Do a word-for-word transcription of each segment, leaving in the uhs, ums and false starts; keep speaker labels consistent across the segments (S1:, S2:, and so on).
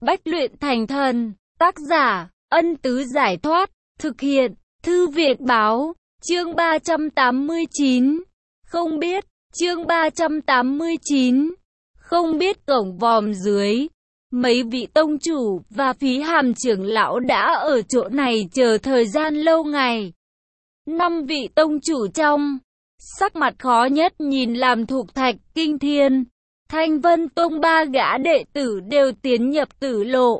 S1: Bách luyện thành thần. Tác giả, Ân Tứ Giải Thoát. Thực hiện, Thư Việt Báo. Chương ba trăm tám mươi chín. Không biết. Chương ba trăm tám mươi chín. Không biết cổng vòm dưới. Mấy vị tông chủ và Phí Hàm trưởng lão đã ở chỗ này chờ thời gian lâu ngày. Năm vị tông chủ trong, sắc mặt khó nhất nhìn làm Thục Thạch Kinh Thiên, Thanh Vân Tông ba gã đệ tử đều tiến nhập tử lộ.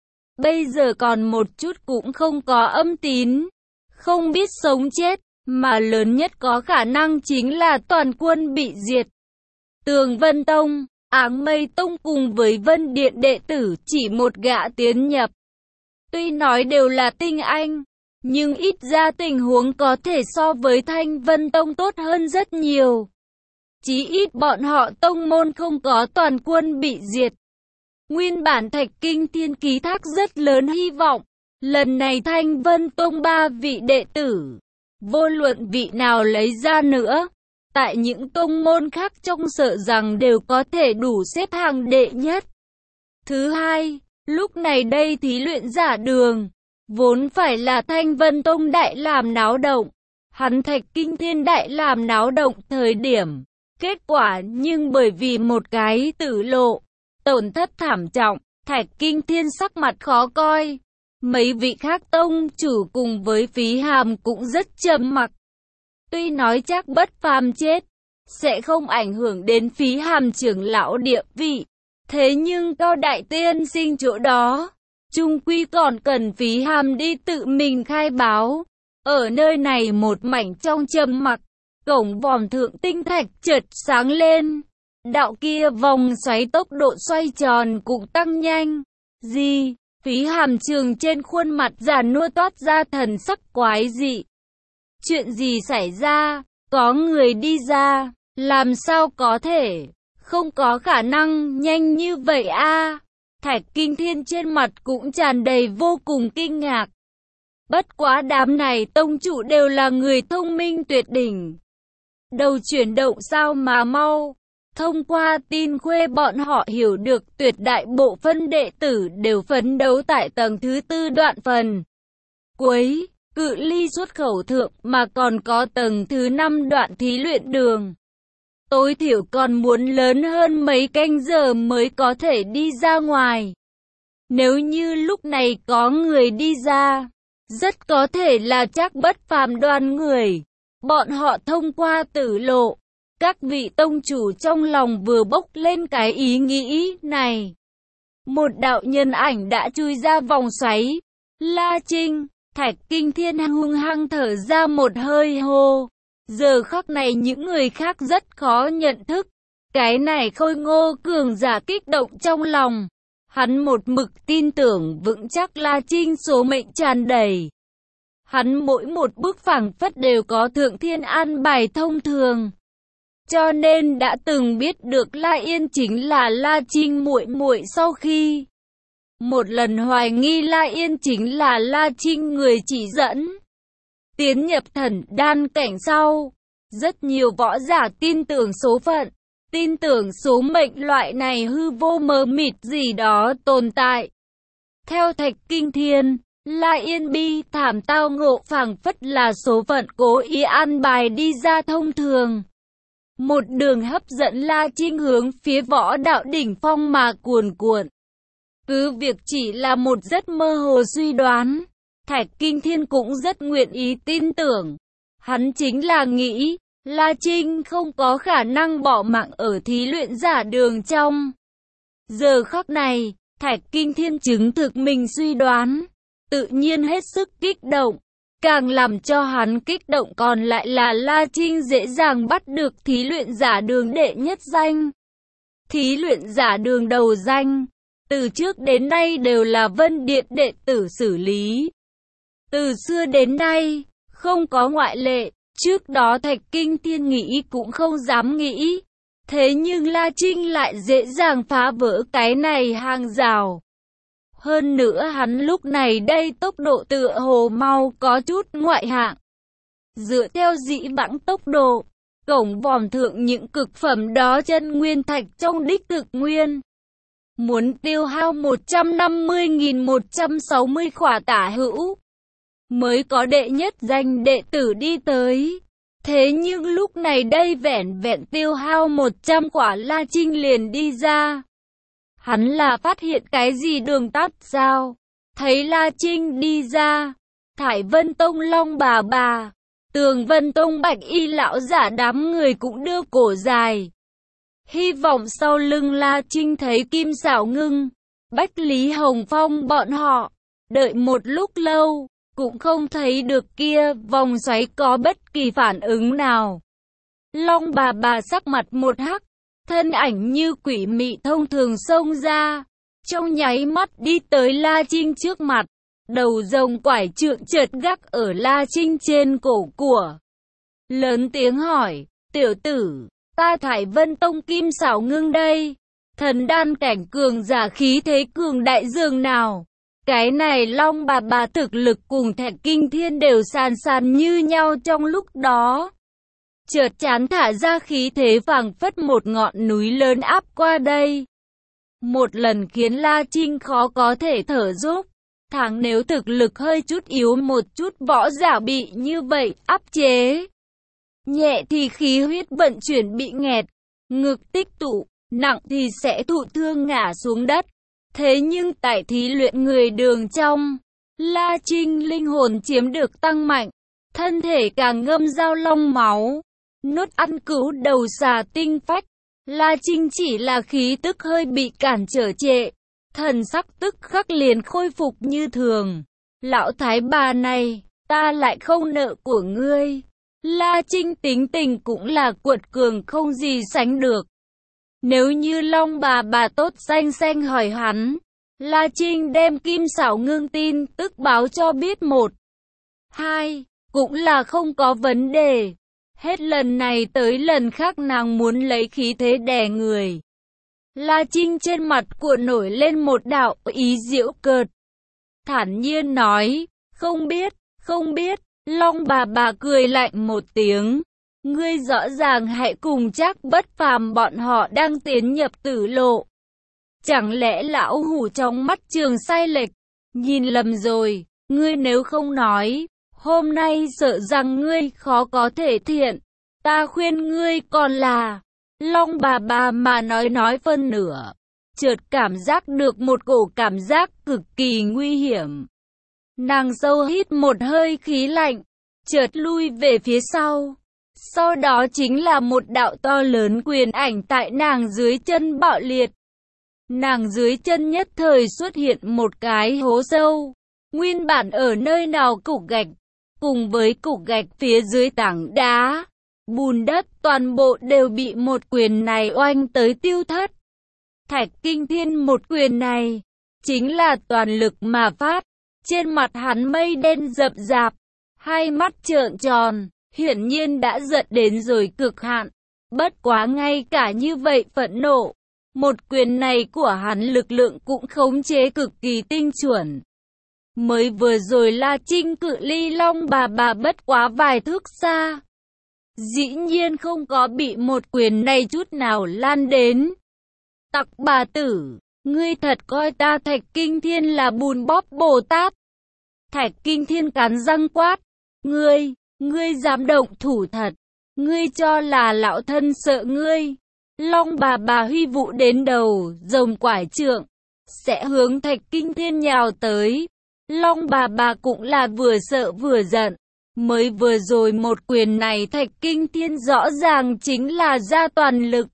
S1: Bây giờ còn một chút cũng không có âm tín, không biết sống chết, mà lớn nhất có khả năng chính là toàn quân bị diệt. Tường Vân Tông, Áng Mây Tông cùng với Vân Điện đệ tử chỉ một gã tiến nhập. Tuy nói đều là tinh anh, nhưng ít ra tình huống có thể so với Thanh Vân Tông tốt hơn rất nhiều. Chí ít bọn họ tông môn không có toàn quân bị diệt. Nguyên bản Thạch Kinh Thiên ký thác rất lớn hy vọng. Lần này Thanh Vân Tông ba vị đệ tử, vô luận vị nào lấy ra nữa, tại những tông môn khác trong sợ rằng đều có thể đủ xếp hàng đệ nhất. Thứ hai, lúc này đây thí luyện giả đường, vốn phải là Thanh Vân Tông đại làm náo động, hắn Thạch Kinh Thiên đại làm náo động thời điểm. Kết quả nhưng bởi vì một cái tử lộ, tổn thất thảm trọng, Thạch Kinh Thiên sắc mặt khó coi. Mấy vị khác tông chủ cùng với Phí Hàm cũng rất trầm mặc. Tuy nói chắc Bất Phàm chết sẽ không ảnh hưởng đến Phí Hàm trưởng lão địa vị, thế nhưng Cao Đại Tiên sinh chỗ đó, chung quy còn cần Phí Hàm đi tự mình khai báo. Ở nơi này một mảnh trong trầm mặc, cổng vòm thượng tinh thạch chợt sáng lên. Đạo kia vòng xoáy tốc độ xoay tròn cũng tăng nhanh. Gì? Phí Hàm trường trên khuôn mặt già nua toát ra thần sắc quái dị. Chuyện gì xảy ra? Có người đi ra, làm sao có thể? Không có khả năng nhanh như vậy a. Thạch Kinh Thiên trên mặt cũng tràn đầy vô cùng kinh ngạc. Bất quá đám này tông chủ đều là người thông minh tuyệt đỉnh. Đầu chuyển động sao mà mau. Thông qua tin khuê bọn họ hiểu được tuyệt đại bộ phân đệ tử đều phấn đấu tại tầng thứ tư đoạn phần cuối, cự ly xuất khẩu thượng mà còn có tầng thứ năm đoạn thí luyện đường. Tối thiểu còn muốn lớn hơn mấy canh giờ mới có thể đi ra ngoài. Nếu như lúc này có người đi ra, rất có thể là chắc Bất Phàm đoàn người. Bọn họ thông qua tử lộ. Các vị tông chủ trong lòng vừa bốc lên cái ý nghĩ này. Một đạo nhân ảnh đã chui ra vòng xoáy. La Trinh, Thạch Kinh Thiên hung hăng thở ra một hơi hô. Giờ khắc này những người khác rất khó nhận thức. Cái này khôi ngô cường giả kích động trong lòng. Hắn một mực tin tưởng vững chắc La Trinh số mệnh tràn đầy. Hắn mỗi một bước phảng phất đều có thượng thiên an bài thông thường. Cho nên đã từng biết được La Yên chính là La Trinh muội muội sau khi một lần hoài nghi La Yên chính là La Trinh người chỉ dẫn. Tiến nhập thần đan cảnh sau, rất nhiều võ giả tin tưởng số phận, tin tưởng số mệnh loại này hư vô mờ mịt gì đó tồn tại. Theo Thạch Kinh Thiên, La Yên bi thảm tao ngộ phảng phất là số phận cố ý an bài đi ra thông thường. Một đường hấp dẫn La Trinh hướng phía võ đạo đỉnh phong mà cuồn cuộn. Cứ việc chỉ là một rất mơ hồ suy đoán, Thạch Kinh Thiên cũng rất nguyện ý tin tưởng. Hắn chính là nghĩ, La Trinh không có khả năng bỏ mạng ở thí luyện giả đường trong. Giờ khắc này, Thạch Kinh Thiên chứng thực mình suy đoán, tự nhiên hết sức kích động. Càng làm cho hắn kích động còn lại là La Trinh dễ dàng bắt được thí luyện giả đường đệ nhất danh. Thí luyện giả đường đầu danh, từ trước đến nay đều là Vân Điện đệ tử xử lý. Từ xưa đến nay, không có ngoại lệ, trước đó Thạch Kinh Thiên nghĩ cũng không dám nghĩ. Thế nhưng La Trinh lại dễ dàng phá vỡ cái này hàng rào. Hơn nữa hắn lúc này đây tốc độ tựa hồ mau có chút ngoại hạng. Dựa theo dĩ vãng tốc độ, cổng vòm thượng những cực phẩm đó chân nguyên thạch trong đích thực nguyên. muốn tiêu hao một trăm năm mươi nghìn một trăm sáu mươi khỏa tả hữu, mới có đệ nhất danh đệ tử đi tới. Thế nhưng lúc này đây vẻn vẹn tiêu hao một trăm quả La Trinh liền đi ra. Hắn là phát hiện cái gì đường tắt sao? Thấy La Trinh đi ra, Thải Vân Tông Long bà bà, Tường Vân Tông Bạch Y lão giả đám người cũng đưa cổ dài. Hy vọng sau lưng La Trinh thấy Kim Xảo Ngưng, Bách Lý Hồng Phong bọn họ. Đợi một lúc lâu, cũng không thấy được kia vòng xoáy có bất kỳ phản ứng nào. Long bà bà sắc mặt một hắc, thân ảnh như quỷ mị thông thường xông ra, trong nháy mắt đi tới La Trinh trước mặt, đầu rồng quải trượng chợt gác ở La Trinh trên cổ của. Lớn tiếng hỏi, tiểu tử, ta Thải Vân Tông Kim Xảo Ngưng đây, thần đan cảnh cường giả khí thế cường đại dường nào. Cái này Long bà bà thực lực cùng Thạch Kinh Thiên đều sàn sàn như nhau trong lúc đó. Chợt chán thả ra khí thế phảng phất một ngọn núi lớn áp qua đây. Một lần khiến La Trinh khó có thể thở dốc. Thằng nếu thực lực hơi chút yếu một chút võ giả bị như vậy áp chế. Nhẹ thì khí huyết vận chuyển bị nghẹt, ngực tích tụ, nặng thì sẽ thụ thương ngã xuống đất. Thế nhưng tại thí luyện người đường trong, La Trinh linh hồn chiếm được tăng mạnh, thân thể càng ngâm giao long máu, nuốt ăn cửu đầu xà tinh phách. La Trinh chỉ là khí tức hơi bị cản trở trệ, thần sắc tức khắc liền khôi phục như thường. Lão thái bà này, ta lại không nợ của ngươi. La Trinh tính tình cũng là cuột cường không gì sánh được. Nếu như Long bà bà tốt xanh xanh hỏi hắn, La Trinh đem Kim Xảo Ngưng tin tức báo cho biết một. Hai, cũng là không có vấn đề. Hết lần này tới lần khác nàng muốn lấy khí thế đè người. La Trinh trên mặt cuộn nổi lên một đạo ý giễu cợt. Thản nhiên nói, không biết, không biết. Long bà bà cười lạnh một tiếng. Ngươi rõ ràng hãy cùng Trác Bất Phàm bọn họ đang tiến nhập tử lộ. Chẳng lẽ lão hủ trong mắt trường sai lệch, nhìn lầm rồi, ngươi nếu không nói, hôm nay sợ rằng ngươi khó có thể thiện. Ta khuyên ngươi còn là... Long bà bà mà nói nói phân nửa, chợt cảm giác được một cổ cảm giác cực kỳ nguy hiểm. Nàng sâu hít một hơi khí lạnh, chợt lui về phía sau. Sau đó chính là một đạo to lớn quyền ảnh tại nàng dưới chân bạo liệt. Nàng dưới chân nhất thời xuất hiện một cái hố sâu, nguyên bản ở nơi nào cục gạch, cùng với cục gạch phía dưới tảng đá, bùn đất toàn bộ đều bị một quyền này oanh tới tiêu thất. Thạch Kinh Thiên một quyền này, chính là toàn lực mà phát, trên mặt hắn mây đen rậm rạp, hai mắt trợn tròn, hiển nhiên đã giận đến rồi cực hạn. Bất quá ngay cả như vậy phẫn nộ, một quyền này của hắn lực lượng cũng khống chế cực kỳ tinh chuẩn. Mới vừa rồi La Trinh cự ly Long bà bà bất quá vài thước xa, dĩ nhiên không có bị một quyền này chút nào lan đến. Tặc bà tử, ngươi thật coi ta Thạch Kinh Thiên là bùn bóp Bồ Tát. Thạch Kinh Thiên cắn răng quát, ngươi, ngươi dám động thủ thật, ngươi cho là lão thân sợ ngươi. Long bà bà huy vũ đến đầu, rồng quải trượng, sẽ hướng Thạch Kinh Thiên nhào tới. Long bà bà cũng là vừa sợ vừa giận. Mới vừa rồi một quyền này Thạch Kinh Thiên rõ ràng chính là ra toàn lực.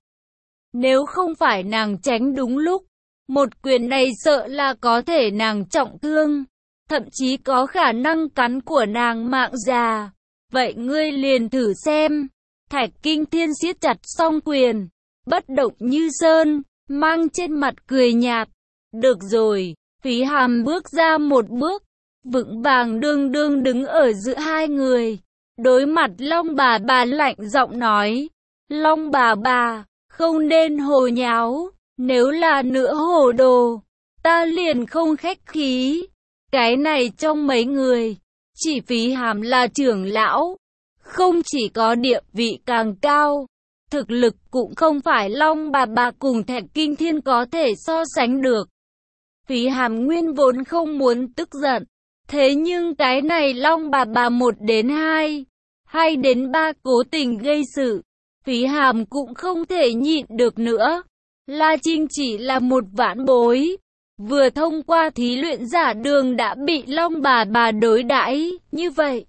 S1: Nếu không phải nàng tránh đúng lúc, một quyền này sợ là có thể nàng trọng thương, thậm chí có khả năng cắn của nàng mạng già. Vậy ngươi liền thử xem. Thạch Kinh Thiên siết chặt song quyền, bất động như sơn, mang trên mặt cười nhạt. Được rồi, Phí Hàm bước ra một bước, vững vàng đương đương đứng ở giữa hai người. Đối mặt Long bà bà lạnh giọng nói, Long bà bà, không nên hồ nháo, nếu là nữa hồ đồ, ta liền không khách khí. Cái này trong mấy người, chỉ Phí Hàm là trưởng lão, không chỉ có địa vị càng cao, thực lực cũng không phải Long Bà Bà cùng Thạch Kinh Thiên có thể so sánh được. Phí Hàm nguyên vốn không muốn tức giận, thế nhưng cái này Long Bà Bà một đến hai, hai đến ba cố tình gây sự, Phí Hàm cũng không thể nhịn được nữa. La Trinh chỉ là một vãn bối, vừa thông qua thí luyện giả đường đã bị Long Bà Bà đối đãi như vậy.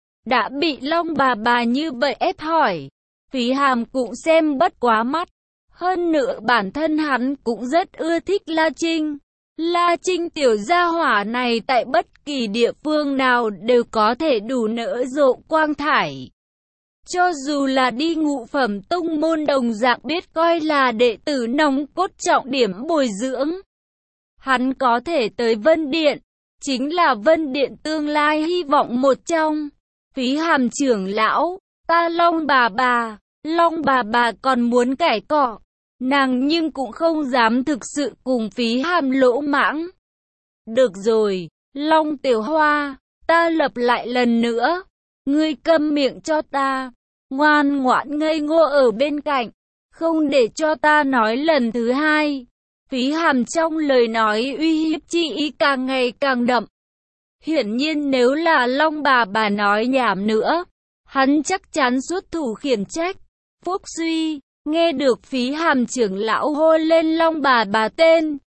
S1: Đã bị Long Bà Bà như vậy ép hỏi, Phí Hàm cũng xem bất quá mắt. Hơn nữa bản thân hắn cũng rất ưa thích La Trinh. La Trinh tiểu gia hỏa này tại bất kỳ địa phương nào đều có thể đủ nở rộ quang thải. Cho dù là đi ngũ phẩm tông môn đồng dạng biết coi là đệ tử nòng cốt trọng điểm bồi dưỡng. Hắn có thể tới Vân Điện, chính là Vân Điện tương lai hy vọng một trong. Phí Hàm trưởng lão, ta Long Bà Bà, Long Bà Bà còn muốn cãi cọ. Nàng nhưng cũng không dám thực sự cùng Phí Hàm lỗ mãng. Được rồi, Long Tiểu Hoa, ta lặp lại lần nữa. Ngươi câm miệng cho ta, ngoan ngoãn ngây ngô ở bên cạnh, không để cho ta nói lần thứ hai. Phí Hàm trong lời nói uy hiếp chi ý càng ngày càng đậm. Hiển nhiên nếu là Long Bà Bà nói nhảm nữa, hắn chắc chắn xuất thủ khiển trách. Phúc Duy, nghe được Phí Hàm trưởng lão hô lên Long Bà Bà tên,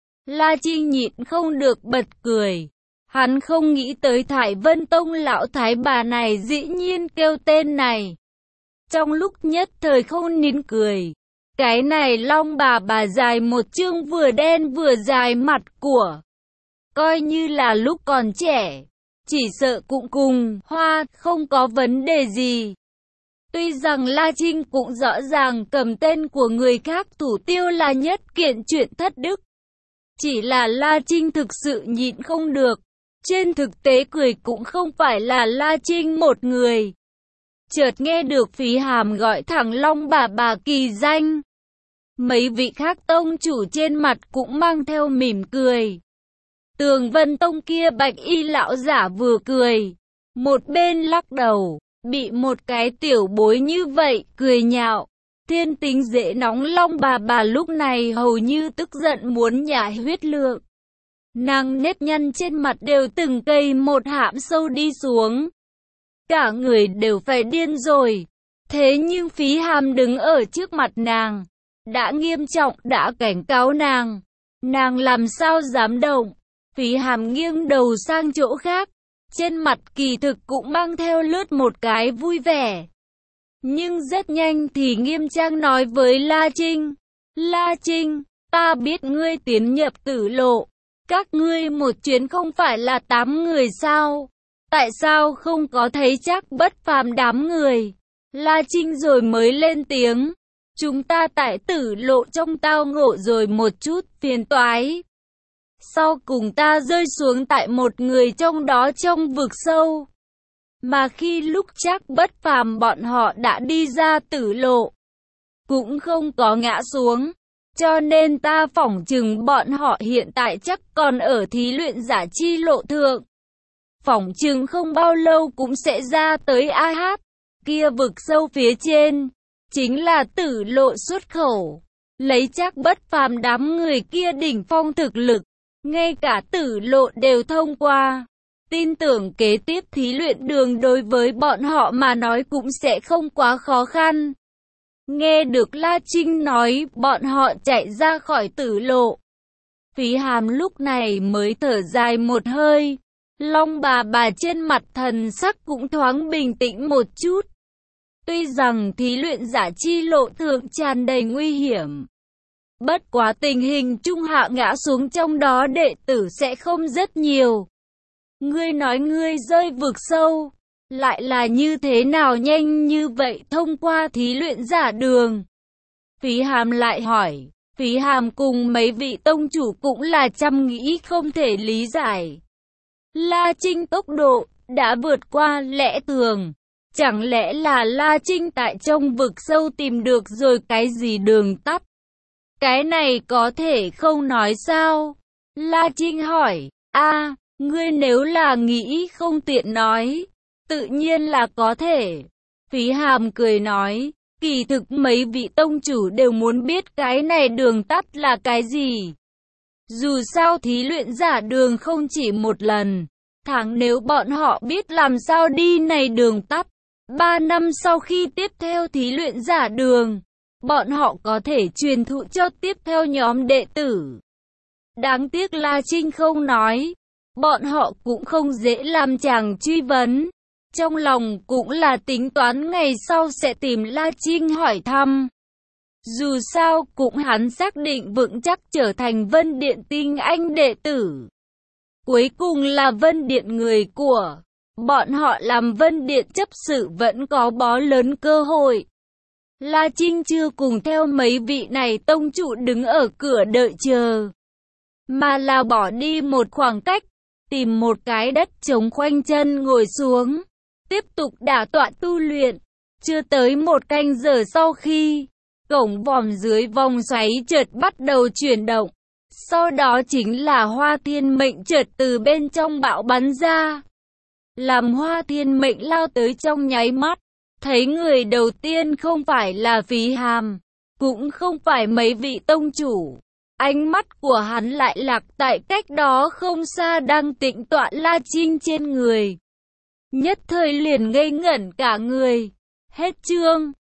S1: La Trinh nhịn không được bật cười. Hắn không nghĩ tới Thải Vân Tông lão thái bà này dĩ nhiên kêu tên này. Trong lúc nhất thời không nín cười. Cái này Long Bà Bà dài một chương vừa đen vừa dài mặt của. Coi như là lúc còn trẻ, chỉ sợ cũng cùng Hoa không có vấn đề gì. Tuy rằng La Trinh cũng rõ ràng cầm tên của người khác thủ tiêu là nhất kiện chuyện thất đức. Chỉ là La Trinh thực sự nhịn không được. Trên thực tế cười cũng không phải là La Trinh một người. Chợt nghe được Phí Hàm gọi thẳng Long Bà Bà kỳ danh. Mấy vị khác tông chủ trên mặt cũng mang theo mỉm cười. Tường Vân Tông kia bạch y lão giả vừa cười, một bên lắc đầu, bị một cái tiểu bối như vậy cười nhạo. Thiên tính dễ nóng Long Bà Bà lúc này hầu như tức giận muốn nhả huyết lượng. Nàng nếp nhăn trên mặt đều từng cây một hãm sâu đi xuống. Cả người đều phải điên rồi. Thế nhưng Phí Hàm đứng ở trước mặt nàng, đã nghiêm trọng đã cảnh cáo nàng. Nàng làm sao dám động. Phí Hàm nghiêng đầu sang chỗ khác. Trên mặt kỳ thực cũng mang theo lướt một cái vui vẻ. Nhưng rất nhanh thì nghiêm trang nói với La Trinh. La Trinh, ta biết ngươi tiến nhập tử lộ. Các ngươi một chuyến không phải là tám người sao? Tại sao không có thấy chắc bất phàm đám người? La Trinh rồi mới lên tiếng. Chúng ta tại tử lộ trong tao ngộ rồi một chút phiền toái. Sau cùng ta rơi xuống tại một người trong đó trong vực sâu. Mà khi lúc chắc bất phàm bọn họ đã đi ra tử lộ, cũng không có ngã xuống. Cho nên ta phỏng chừng bọn họ hiện tại chắc còn ở thí luyện giả chi lộ thượng. Phỏng chừng không bao lâu cũng sẽ ra tới A Hát. Kia vực sâu phía trên, chính là tử lộ xuất khẩu. Lấy chắc bất phàm đám người kia đỉnh phong thực lực, ngay cả tử lộ đều thông qua. Tin tưởng kế tiếp thí luyện đường đối với bọn họ mà nói cũng sẽ không quá khó khăn. Nghe được La Trinh nói bọn họ chạy ra khỏi tử lộ. Phí Hàm lúc này mới thở dài một hơi. Long Bà Bà trên mặt thần sắc cũng thoáng bình tĩnh một chút. Tuy rằng thí luyện giả chi lộ thượng tràn đầy nguy hiểm. Bất quá tình hình trung hạ ngã xuống trong đó đệ tử sẽ không rất nhiều. Ngươi nói ngươi rơi vực sâu. Lại là như thế nào nhanh như vậy thông qua thí luyện giả đường? Phí Hàm lại hỏi. Phí Hàm cùng mấy vị tông chủ cũng là chăm nghĩ không thể lý giải. La Trinh tốc độ đã vượt qua lẽ thường. Chẳng lẽ là La Trinh tại trong vực sâu tìm được rồi cái gì đường tắt? Cái này có thể không nói sao? La Trinh hỏi. A, ngươi nếu là nghĩ không tiện nói, tự nhiên là có thể. Phí Hàm cười nói, Kỳ thực mấy vị tông chủ đều muốn biết cái này đường tắt là cái gì. Dù sao thí luyện giả đường không chỉ một lần. Tháng nếu bọn họ biết làm sao đi này đường tắt. Ba năm sau khi tiếp theo thí luyện giả đường, bọn họ có thể truyền thụ cho tiếp theo nhóm đệ tử. Đáng tiếc La Trinh không nói. Bọn họ cũng không dễ làm chàng truy vấn. Trong lòng cũng là tính toán ngày sau sẽ tìm La Trinh hỏi thăm. Dù sao cũng hắn xác định vững chắc trở thành Vân Điện tinh anh đệ tử. Cuối cùng là Vân Điện người của bọn họ làm Vân Điện chấp sự vẫn có bó lớn cơ hội. La Trinh chưa cùng theo mấy vị này tông chủ đứng ở cửa đợi chờ, mà là bỏ đi một khoảng cách, tìm một cái đất trống khoanh chân ngồi xuống, tiếp tục đả tọa tu luyện. Chưa tới một canh giờ sau khi cổng vòm dưới vòng xoáy chợt bắt đầu chuyển động, sau đó chính là Hoa Thiên Mệnh chợt từ bên trong bạo bắn ra. Làm Hoa Thiên Mệnh lao tới trong nháy mắt, thấy người đầu tiên không phải là Phí Hàm, cũng không phải mấy vị tông chủ. Ánh mắt của hắn lại lạc tại cách đó không xa đang tĩnh tọa La Trinh trên người. Nhất thời liền ngây ngẩn cả người. Hết chương.